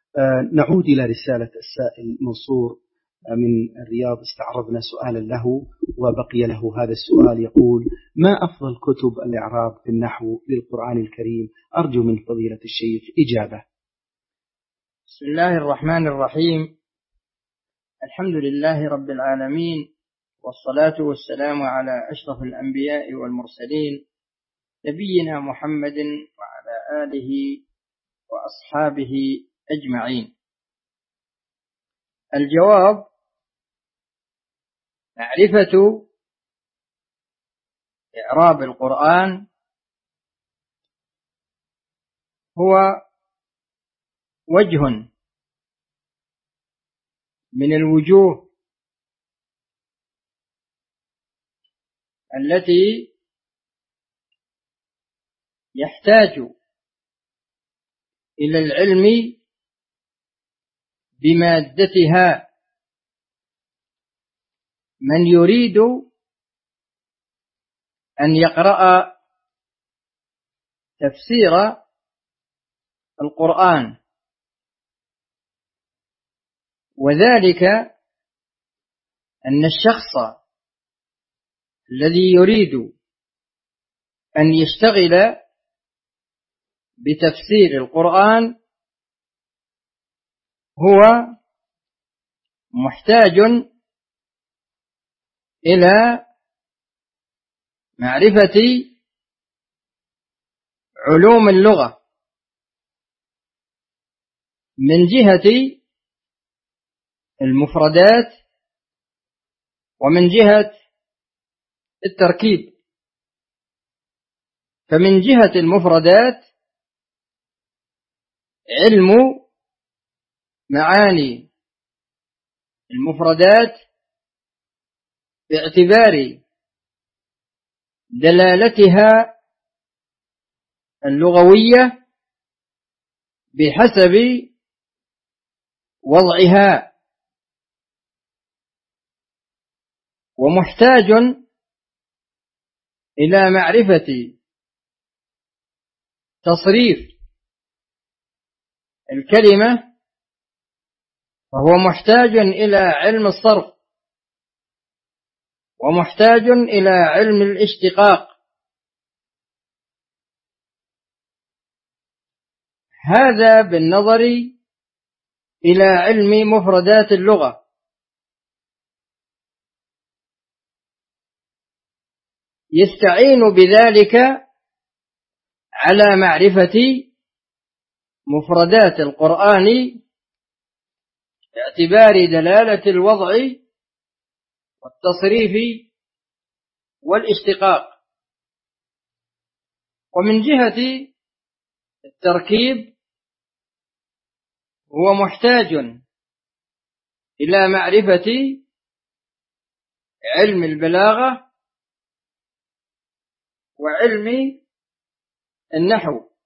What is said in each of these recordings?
نعود إلى رسالة السائل منصور من الرياض. استعرضنا سؤالا له وبقي له هذا السؤال، يقول: ما أفضل كتب الإعراب في النحو للقرآن الكريم؟ أرجو من فضيلة الشيخ إجابة. بسم الله الرحمن الرحيم. الحمد لله رب العالمين، والصلاة والسلام على أشرف الأنبياء والمرسلين، نبينا محمد وعلى آله وأصحابه أجمعين. الجواب: معرفة إعراب القرآن هو وجه من الوجوه التي يحتاج إلى العلم بمادتها من يريد أن يقرأ تفسير القرآن، وذلك أن الشخص الذي يريد أن يشتغل بتفسير القرآن هو محتاج إلى معرفة علوم اللغة من جهة المفردات ومن جهة التركيب. فمن جهة المفردات علم معاني المفردات باعتبار دلالتها اللغوية بحسب وضعها، ومحتاج إلى معرفة تصريف الكلمة، فهو محتاج إلى علم الصرف، ومحتاج إلى علم الاشتقاق. هذا بالنظر إلى علم مفردات اللغة. يستعين بذلك على معرفة مفردات القرآن باعتبار دلالة الوضع والتصريف والاشتقاق. ومن جهة التركيب هو محتاج إلى معرفة علم البلاغة وعلم النحو.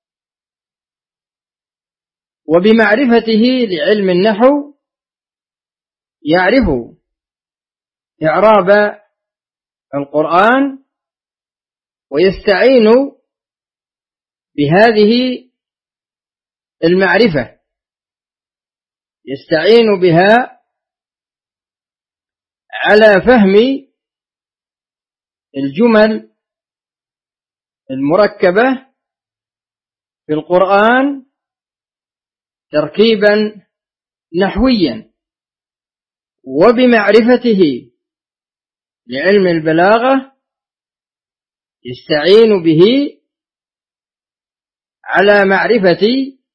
وبمعرفته لعلم النحو يعرف إعراب القرآن، ويستعين بهذه المعرفة، يستعين بها على فهم الجمل المركبة في القرآن تركيبا نحويا. وبمعرفته لعلم البلاغة يستعين به على معرفة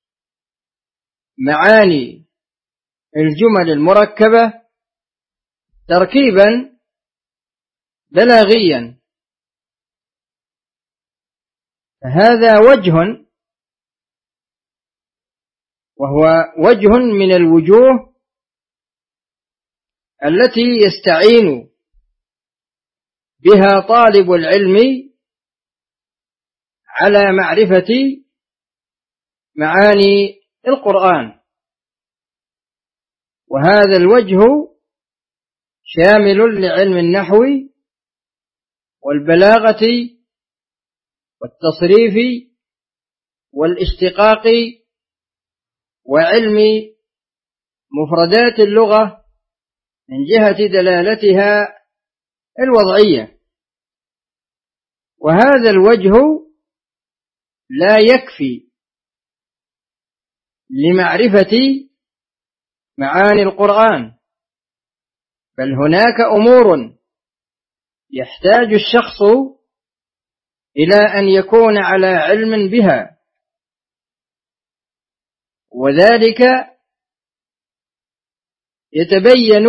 معاني الجمل المركبة تركيبا بلاغيا. هذا وجه، وهو وجه من الوجوه التي يستعين بها طالب العلم على معرفة معاني القرآن. وهذا الوجه شامل لعلم النحو والبلاغة والتصريف والاشتقاق وعلم مفردات اللغة من جهة دلالتها الوضعية، وهذا الوجه لا يكفي لمعرفة معاني القرآن، بل هناك أمور يحتاج الشخص إلى أن يكون على علم بها، وذلك يتبين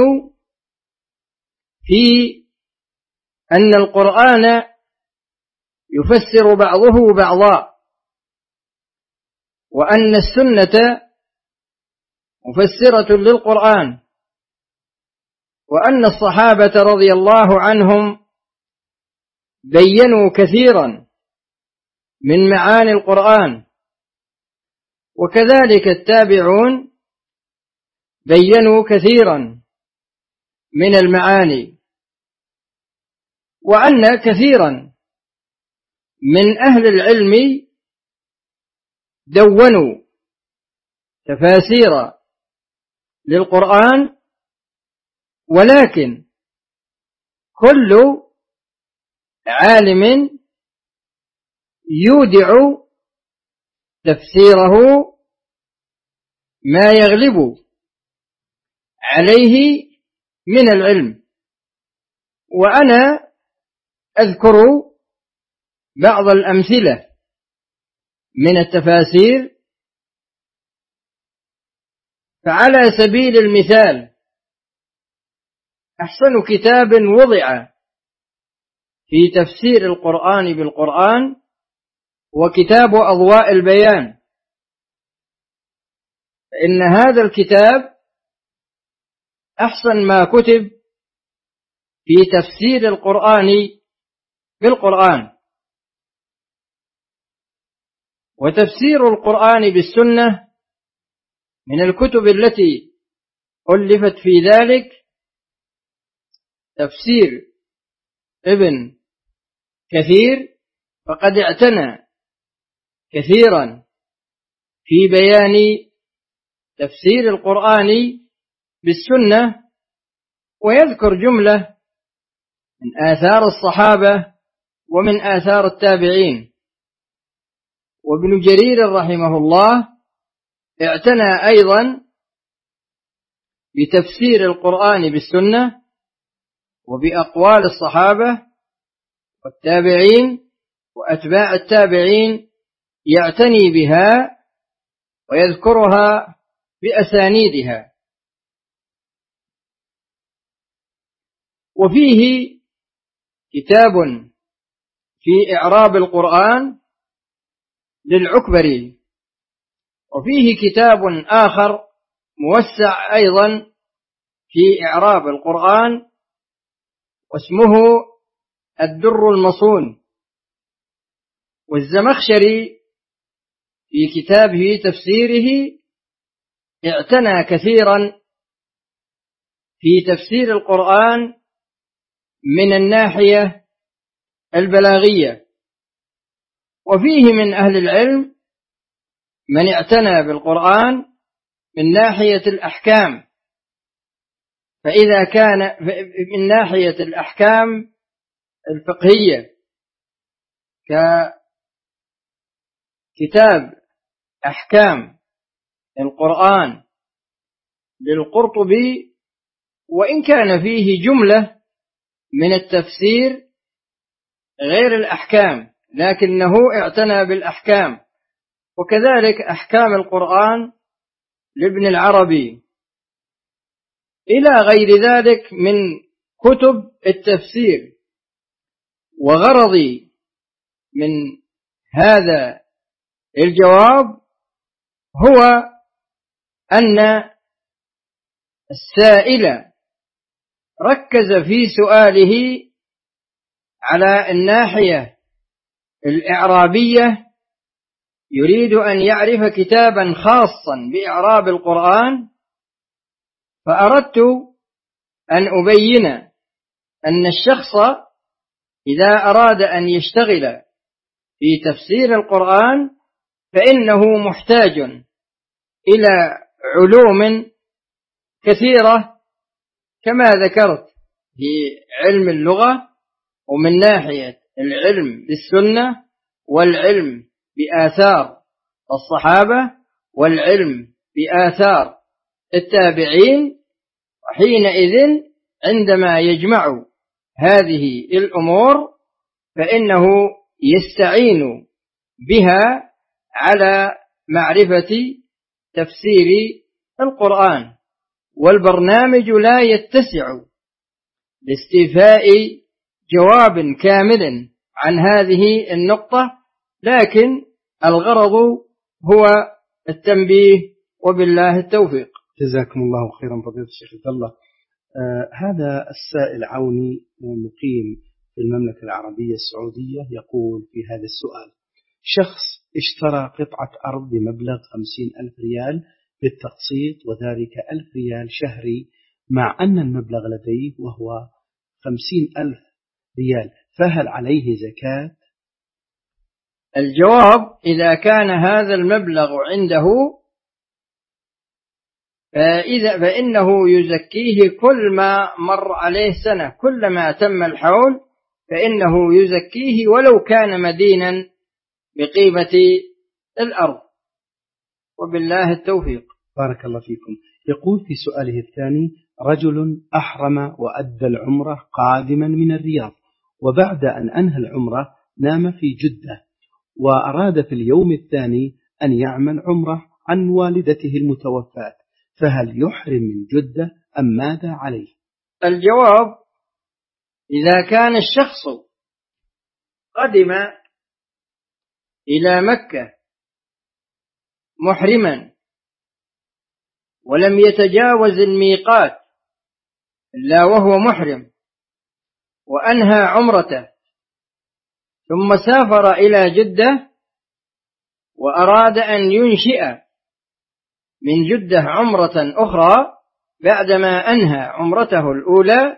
في أن القرآن يفسر بعضه بعضا، وأن السنة مفسرة للقرآن، وأن الصحابة رضي الله عنهم بيّنوا كثيرا من معاني القرآن، وكذلك التابعون بيّنوا كثيرا من المعاني، وأن كثيرا من أهل العلم دونوا تفاسير للقرآن، ولكن كل عالم يودع تفسيره ما يغلب عليه من العلم. وأنا أذكر بعض الأمثلة من التفاسير، فعلى سبيل المثال أحسن كتاب وضع في تفسير القرآن بالقرآن وكتاب أضواء البيان، فإن هذا الكتاب أحسن ما كتب في تفسير القرآن بالقرآن. وتفسير القرآن بالسنة من الكتب التي ألفت في ذلك تفسير ابن كثير، فقد اعتنى كثيرا في بيان تفسير القرآن بالسنة، ويذكر جملة من آثار الصحابة ومن آثار التابعين. وابن جرير رحمه الله اعتنى أيضا بتفسير القرآن بالسنة وبأقوال الصحابة والتابعين وأتباع التابعين، يعتني بها ويذكرها بأسانيدها. وفيه كتاب في إعراب القرآن للعكبري، وفيه كتاب آخر موسع أيضا في إعراب القرآن واسمه الدر المصون. والزمخشري في كتابه تفسيره اعتنى كثيرا في تفسير القرآن من الناحية البلاغية. وفيه من أهل العلم من اعتنى بالقرآن من ناحية الأحكام، فإذا كان من ناحية الأحكام الفقهية ككتاب أحكام القرآن للقرطبي، وإن كان فيه جملة من التفسير غير الأحكام لكنه اعتنى بالأحكام. وكذلك أحكام القرآن لابن العربي، إلى غير ذلك من كتب التفسير. وغرضي من هذا الجواب هو أن السائل ركز في سؤاله على الناحية الإعرابية، يريد أن يعرف كتابا خاصا بإعراب القرآن، فأردت أن أبين أن الشخص إذا أراد أن يشتغل في تفسير القرآن فإنه محتاج إلى علوم كثيرة كما ذكرت في علم اللغة، ومن ناحية العلم بالسنة والعلم بآثار الصحابة والعلم بآثار التابعين. وحينئذ عندما يجمع هذه الأمور فإنه يستعين بها على معرفة تفسير القرآن، والبرنامج لا يتسع لاستيفاء جواب كامل عن هذه النقطة، لكن الغرض هو التنبيه، وبالله التوفيق. جزاكم الله خيرا فضيلة الشيخ عبد الله. هذا السائل عوني مقيم في المملكة العربية السعودية يقول في هذا السؤال: شخص اشترى قطعة أرض بمبلغ 50,000 ريال بالتقسيط، وذلك 1,000 ريال شهري، مع أن المبلغ لديه وهو 50,000 ريال، فهل عليه زكاة؟ الجواب: إذا كان هذا المبلغ عنده فإنه يزكيه كل ما مر عليه سنة، كلما تم الحول فإنه يزكيه ولو كان مدينا بقيمة الأرض، وبالله التوفيق. بارك الله فيكم. يقول في سؤاله الثاني: رجل أحرم وأدى العمرة قادما من الرياض، وبعد أن أنهى العمرة نام في جدة، وأراد في اليوم الثاني أن يعمل عمرة عن والدته المتوفاة، فهل يحرم من جدة أم ماذا عليه؟ الجواب: إذا كان الشخص قدم إلى مكة محرما ولم يتجاوز الميقات إلا وهو محرم، وأنهى عمرته ثم سافر إلى جدة وأراد أن ينشئ من جدة عمرة أخرى بعدما أنهى عمرته الأولى،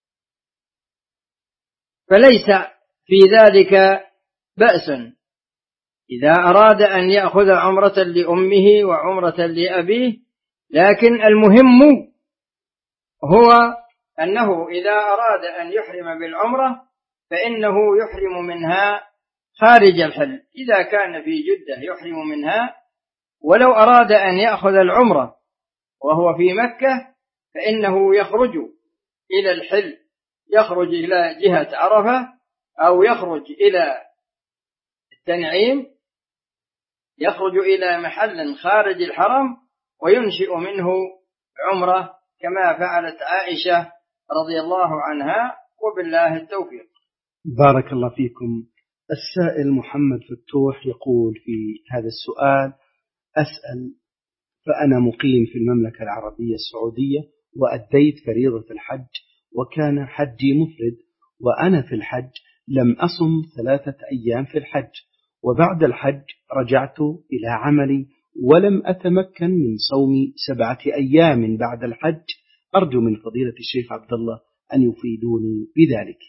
فليس في ذلك بأس إذا أراد أن يأخذ عمرة لأمه وعمرة لأبيه، لكن المهم هو أنه إذا أراد أن يحرم بالعمرة فإنه يحرم منها خارج الحل. إذا كان في جدة يحرم منها، ولو أراد أن يأخذ العمرة وهو في مكة فإنه يخرج إلى الحل، يخرج إلى جهة عرفة أو يخرج إلى التنعيم، يخرج إلى محل خارج الحرم وينشئ منه عمرة كما فعلت عائشة رضي الله عنها، وبالله التوفيق. بارك الله فيكم. السائل محمد فتوح يقول في هذا السؤال: أسأل، فأنا مقيم في المملكة العربية السعودية وأديت فريضة الحج، وكان حجي مفرد، وأنا في الحج لم أصم 3 أيام في الحج، وبعد الحج رجعت إلى عملي ولم أتمكن من صوم 7 أيام بعد الحج. أرجو من فضيلة الشيخ عبد الله أن يفيدوني بذلك.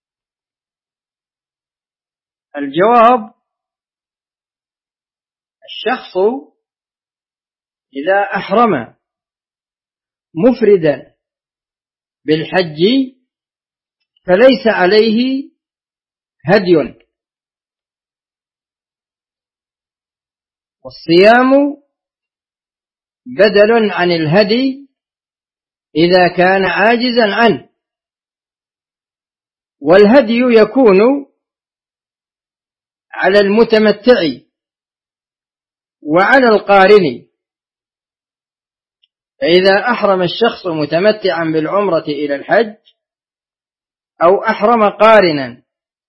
الجواب: الشخص إذا أحرم مفردا بالحج فليس عليه هدي، والصيام بدل عن الهدي إذا كان عاجزا عنه، والهدي يكون على المتمتع وعلى القارن. فإذا أحرم الشخص متمتعا بالعمرة إلى الحج أو أحرم قارنا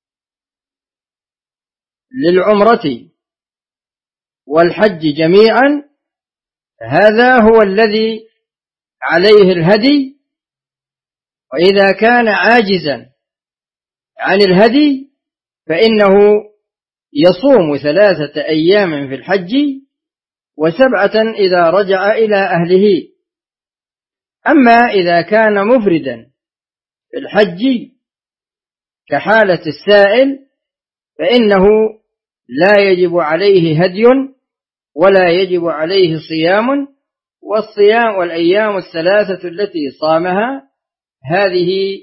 للعمرة والحج جميعا، هذا هو الذي عليه الهدي. وإذا كان عاجزا عن الهدي فإنه يصوم 3 أيام في الحج و7 إذا رجع إلى أهله. أما إذا كان مفردا في الحج كحالة السائل فإنه لا يجب عليه هدي ولا يجب عليه صيام، والصيام والأيام الثلاثة التي صامها هذه،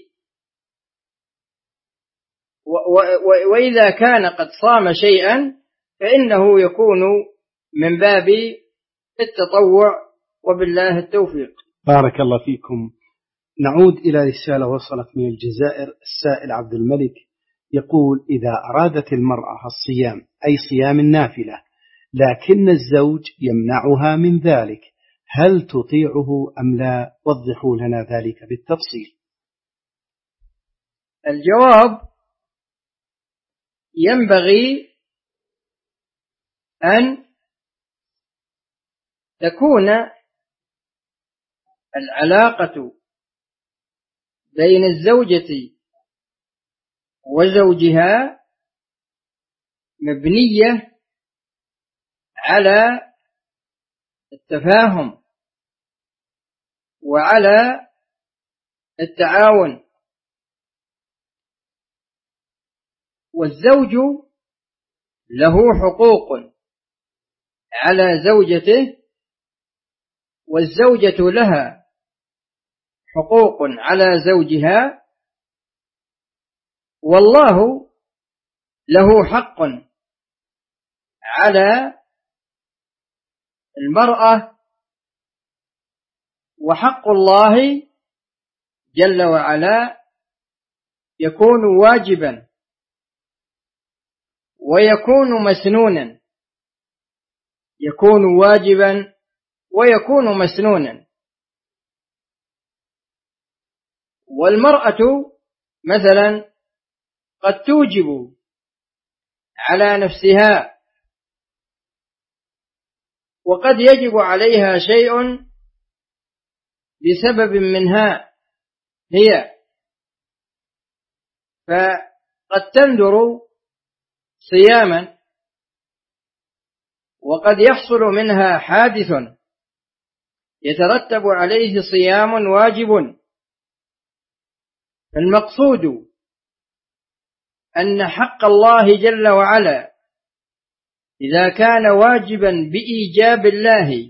وإذا كان قد صام شيئا فإنه يكون من باب التطوع، وبالله التوفيق. بارك الله فيكم. نعود إلى رسالة وصلت من الجزائر. السائل عبد الملك يقول: إذا أرادت المرأة الصيام أي صيام النافلة لكن الزوج يمنعها من ذلك، هل تطيعه أم لا؟ وضحوا لنا ذلك بالتفصيل. الجواب: ينبغي أن تكون العلاقة بين الزوجة وزوجها مبنية على التفاهم وعلى التعاون، والزوج له حقوق على زوجته، والزوجة لها حقوق على زوجها، والله له حق على المرأة، وحق الله جل وعلا يكون واجبا ويكون مسنونا، يكون واجبا ويكون مسنونا. والمرأة مثلا قد توجب على نفسها، وقد يجب عليها شيء بسبب منها هي، فقد تنذر صياما، وقد يحصل منها حادث يترتب عليه صيام واجب. فالمقصود أن حق الله جل وعلا إذا كان واجبا بإيجاب الله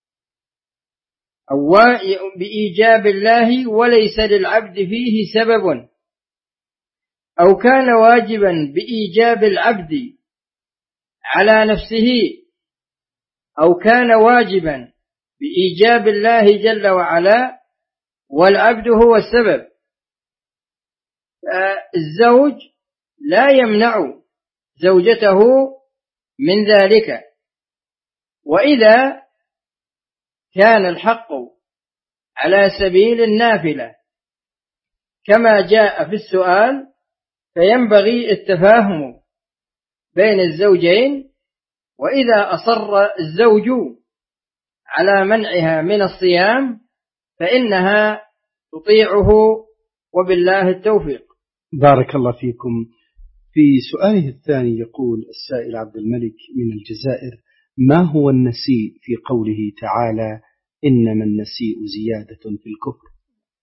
أو بإيجاب الله وليس للعبد فيه سبب، أو كان واجبا بإيجاب العبد على نفسه، أو كان واجبا بإيجاب الله جل وعلا والعبد هو السبب، فالزوج لا يمنع زوجته من ذلك. وإذا كان الحق على سبيل النافلة كما جاء في السؤال، فينبغي التفاهم بين الزوجين، وإذا أصر الزوج على منعها من الصيام فإنها تطيعه، وبالله التوفيق. بارك الله فيكم. في سؤاله الثاني يقول السائل عبد الملك من الجزائر: ما هو النسيء في قوله تعالى: إنما النسيء زيادة في الكفر؟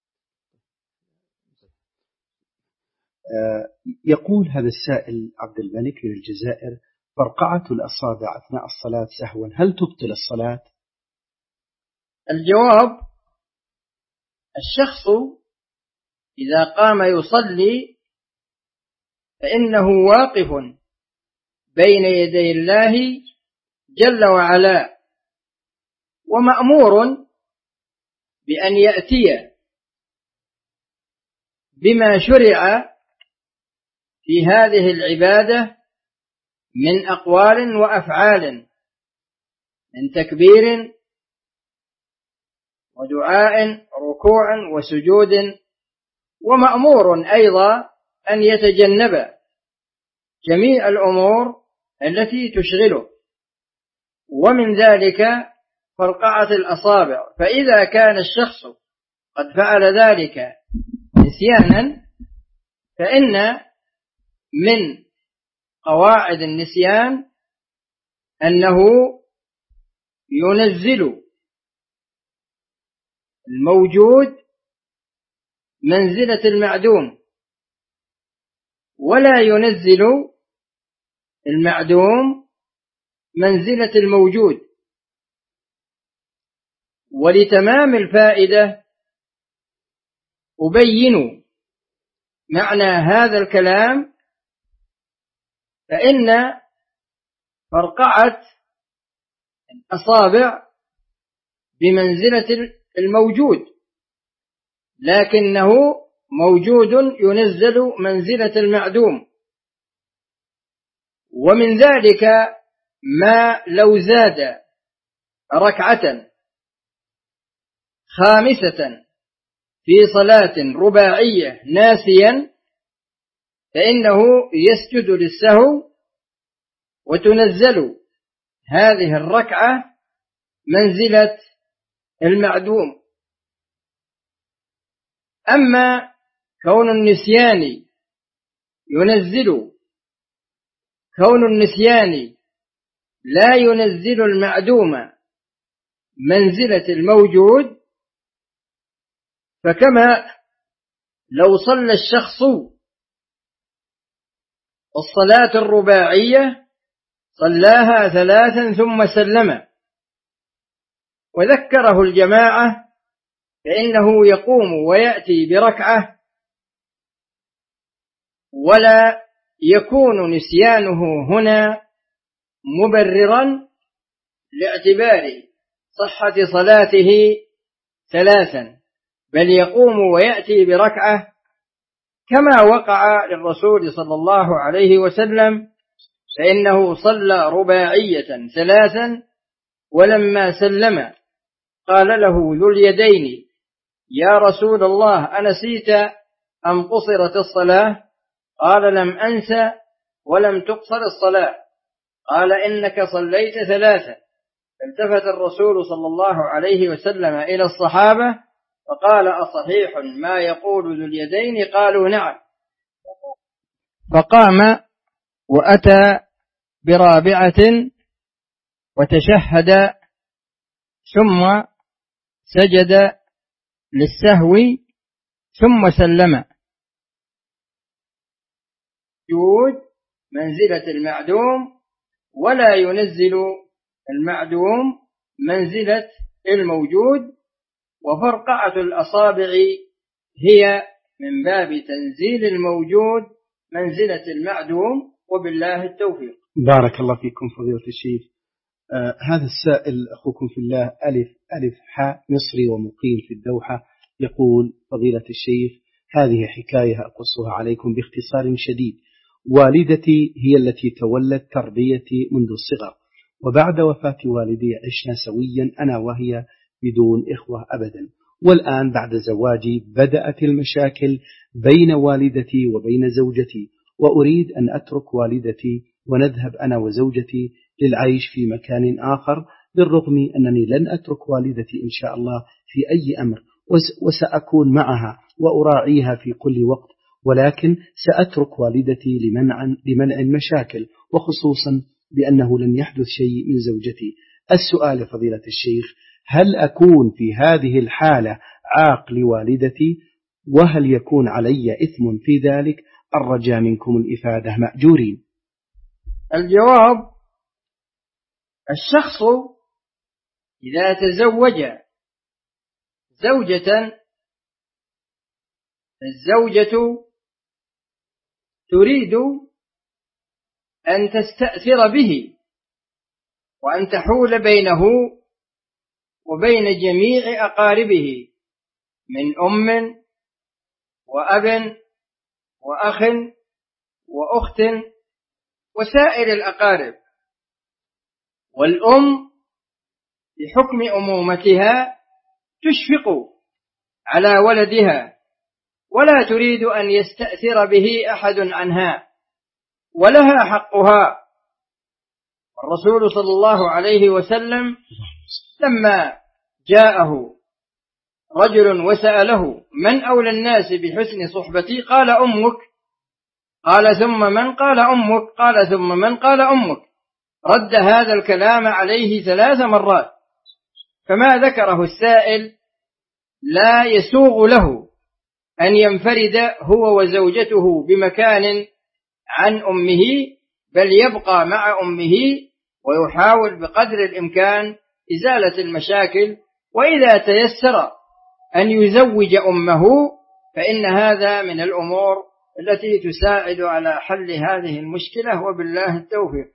يقول هذا السائل عبد الملك من الجزائر: فرقعة الأصابع أثناء الصلاة سهوا هل تبطل الصلاة؟ الجواب: الشخص إذا قام يصلي فإنه واقف بين يدي الله جل وعلا، ومأمور بأن يأتي بما شرع في هذه العبادة من أقوال وأفعال، من تكبير ودعاء ركوع وسجود، ومأمور أيضا أن يتجنب جميع الأمور التي تشغله، ومن ذلك فرقعة الأصابع. فإذا كان الشخص قد فعل ذلك نسيانا فإن من قواعد النسيان أنه ينزل الموجود منزلة المعدوم، ولا ينزل المعدوم منزلة الموجود. ولتمام الفائدة أبين معنى هذا الكلام، فإن فرقعة الأصابع بمنزلة الموجود، لكنه موجود ينزل منزلة المعدوم. ومن ذلك ما لو زاد ركعة خامسة في صلاة رباعية ناسيا فإنه يسجد للسهو وتنزل هذه الركعة منزلة المعدوم. أما كون النسيان لا ينزل المعدوم منزلة الموجود، فكما لو صلى الشخص الصلاة الرباعية صلاها 3 ثم سلم وذكره الجماعة، فإنه يقوم ويأتي بركعة، ولا يكون نسيانه هنا مبررا لاعتبار صحة صلاته 3، بل يقوم ويأتي بركعة كما وقع للرسول صلى الله عليه وسلم، فإنه صلى رباعية 3 ولما سلم قال له ذو اليدين: يا رسول الله أنسيت أم قصرت الصلاة؟ قال: لم أنس ولم تقصر الصلاة. قال: إنك صليت 3. فالتفت الرسول صلى الله عليه وسلم إلى الصحابة فقال: أصحيح ما يقول ذو اليدين؟ قالوا: نعم. فقام وأتى برابعة وتشهد ثم سجد للسهو ثم سلم. يوجد منزلة المعدوم، ولا ينزل المعدوم منزلة الموجود، وفرقعة الأصابع هي من باب تنزيل الموجود منزلة المعدوم، وبالله التوفيق. بارك الله فيكم فضيلة الشيخ. هذا السائل أخوكم في الله ألف حاء مصري ومقيم في الدوحة يقول: فضيلة الشيخ، هذه حكاية أقصها عليكم باختصار شديد. والدتي هي التي تولت تربيتي منذ الصغر، وبعد وفاة والدي عشنا سويا أنا وهي بدون إخوة أبدا، والآن بعد زواجي بدأت المشاكل بين والدتي وبين زوجتي، وأريد أن أترك والدتي ونذهب أنا وزوجتي للعيش في مكان آخر، بالرغم أنني لن أترك والدتي إن شاء الله في أي أمر، وسأكون معها وأراعيها في كل وقت، ولكن سأترك والدتي لمنع المشاكل، وخصوصا بأنه لن يحدث شيء من زوجتي. السؤال فضيلة الشيخ: هل أكون في هذه الحالة عاق لوالدتي؟ وهل يكون علي إثم في ذلك؟ الرجاء منكم الإفادة مأجورين. الجواب: الشخص إذا تزوج زوجة، الزوجة تريد أن تستأثر به وأن تحول بينه وبين جميع أقاربه من أم وأب وأخ وأخت وسائر الأقارب. والأم بحكم أمومتها تشفق على ولدها ولا تريد أن يستأثر به أحد عنها، ولها حقها. الرسول صلى الله عليه وسلم لما جاءه رجل وسأله: من أولى الناس بحسن صحبتي؟ قال: أمك. قال: ثم من؟ قال: أمك. قال: ثم من؟ قال: أمك. رد هذا الكلام عليه 3 مرات. فما ذكره السائل لا يسوغ له أن ينفرد هو وزوجته بمكان عن أمه، بل يبقى مع أمه ويحاول بقدر الإمكان إزالة المشاكل وإذا تيسر أن يزوج أمه فإن هذا من الأمور التي تساعد على حل هذه المشكلة، وبالله التوفيق.